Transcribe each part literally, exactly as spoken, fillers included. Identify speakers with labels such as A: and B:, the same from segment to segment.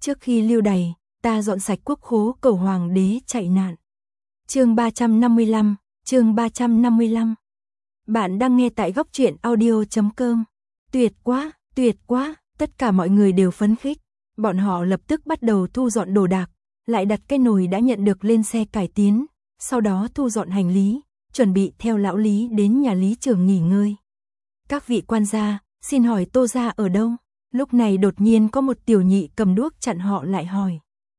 A: trước khi lưu đày, ta dọn sạch quốc khố cầu hoàng đế chạy nạn. Chương ba trăm năm mươi lăm, chương ba trăm năm mươi lăm. Bạn đang nghe tại góc truyện audio chấm com. Tuyệt quá, tuyệt quá, tất cả mọi người đều phấn khích. Bọn họ lập tức bắt đầu thu dọn đồ đạc, lại đặt cái nồi đã nhận được lên xe cải tiến, sau đó thu dọn hành lý, chuẩn bị theo lão Lý đến nhà Lý Trường nghỉ ngơi. Các vị quan gia, xin hỏi Tô gia ở đâu? Lúc này đột nhiên có một tiểu nhị cầm đuốc chặn họ lại hỏi.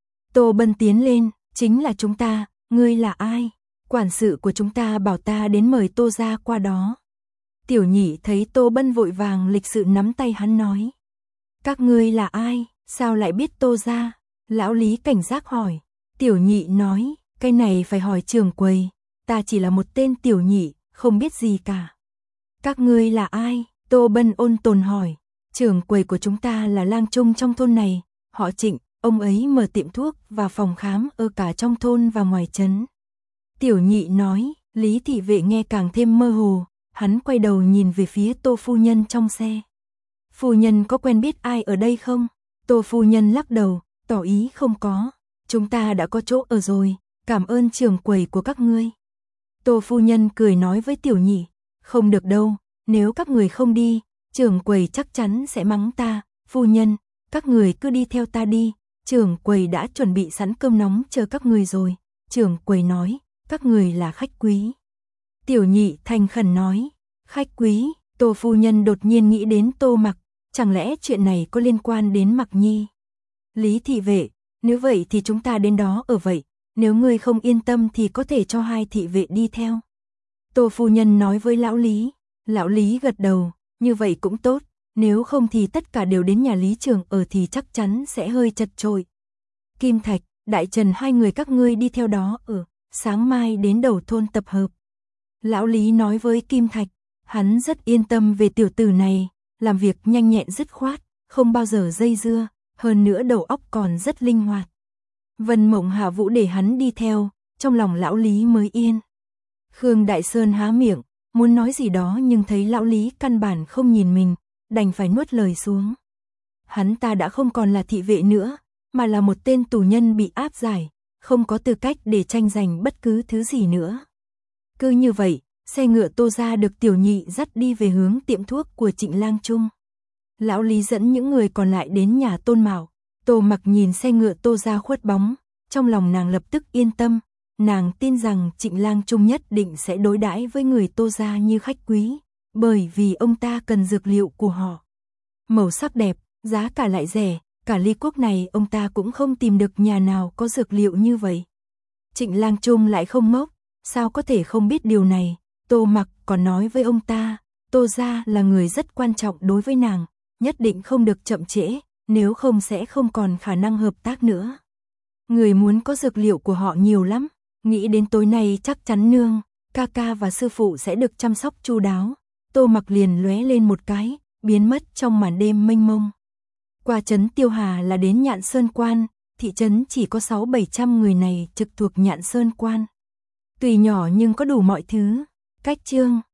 A: Tô Bân tiến lên, chính là chúng ta, ngươi là ai? Quản sự của chúng ta bảo ta đến mời Tô gia qua đó. Tiểu nhị thấy Tô Bân vội vàng lịch sự nắm tay hắn nói. Các ngươi là ai, sao lại biết Tô gia? Lão Lý cảnh giác hỏi. Tiểu nhị nói, cái này phải hỏi trưởng quầy, ta chỉ là một tên tiểu nhị, không biết gì cả. Các ngươi là ai? Tô Bân ôn tồn hỏi. Trưởng quầy của chúng ta là lang trung trong thôn này, họ Trịnh, ông ấy mở tiệm thuốc và phòng khám ở cả trong thôn và ngoài trấn. Tiểu nhị nói, Lý thị vệ nghe càng thêm mơ hồ, hắn quay đầu nhìn về phía Tô phu nhân trong xe. Phu nhân có quen biết ai ở đây không? Tô phu nhân lắc đầu, tỏ ý không có, chúng ta đã có chỗ ở rồi, cảm ơn trưởng quầy của các ngươi. Tô phu nhân cười nói với tiểu nhị, không được đâu, nếu các người không đi, trưởng quầy chắc chắn sẽ mắng ta. Phu nhân, các người cứ đi theo ta đi, trưởng quầy đã chuẩn bị sẵn cơm nóng chờ các người rồi. Trưởng quầy nói, các người là khách quý. Tiểu nhị thành khẩn nói, khách quý. Tô phu nhân đột nhiên nghĩ đến Tô Mặc, chẳng lẽ chuyện này có liên quan đến Mặc Nhi? Lý thị vệ, nếu vậy thì chúng ta đến đó ở vậy, nếu ngươi không yên tâm thì có thể cho hai thị vệ đi theo. Tô phu nhân nói với lão Lý. Lão Lý gật đầu, như vậy cũng tốt, nếu không thì tất cả đều đến nhà Lý Trường ở thì chắc chắn sẽ hơi chật chội. Kim Thạch, Đại Trần hai người các ngươi đi theo đó ở, sáng mai đến đầu thôn tập hợp. Lão Lý nói với Kim Thạch, hắn rất yên tâm về tiểu tử này, làm việc nhanh nhẹn dứt khoát, không bao giờ dây dưa, hơn nữa đầu óc còn rất linh hoạt. Vân Mộng Hạ Vũ để hắn đi theo, trong lòng lão Lý mới yên. Khương Đại Sơn há miệng, muốn nói gì đó nhưng thấy lão Lý căn bản không nhìn mình, đành phải nuốt lời xuống. Hắn ta đã không còn là thị vệ nữa, mà là một tên tù nhân bị áp giải, không có tư cách để tranh giành bất cứ thứ gì nữa. Cứ như vậy, xe ngựa Tô gia được tiểu nhị dắt đi về hướng tiệm thuốc của Trịnh Lang Trung. Lão Lý dẫn những người còn lại đến nhà Tôn Mạo. Tô Mặc nhìn xe ngựa Tô gia khuất bóng, trong lòng nàng lập tức yên tâm, nàng tin rằng Trịnh Lang Trung nhất định sẽ đối đãi với người Tô gia như khách quý, bởi vì ông ta cần dược liệu của họ. Màu sắc đẹp, giá cả lại rẻ, cả Ly Quốc này ông ta cũng không tìm được nhà nào có dược liệu như vậy. Trịnh Lang Trung lại không ngốc, sao có thể không biết điều này? Tô Mặc còn nói với ông ta, Tô gia là người rất quan trọng đối với nàng, nhất định không được chậm trễ, nếu không sẽ không còn khả năng hợp tác nữa. Người muốn có dược liệu của họ nhiều lắm, nghĩ đến tối nay chắc chắn nương, ca ca và sư phụ sẽ được chăm sóc chu đáo. Tô Mặc liền lóe lên một cái, biến mất trong màn đêm mênh mông. Qua trấn Tiêu Hà là đến Nhạn Sơn Quan, thị trấn chỉ có sáu bảy trăm người này trực thuộc Nhạn Sơn Quan. Tuy nhỏ nhưng có đủ mọi thứ. Cách chương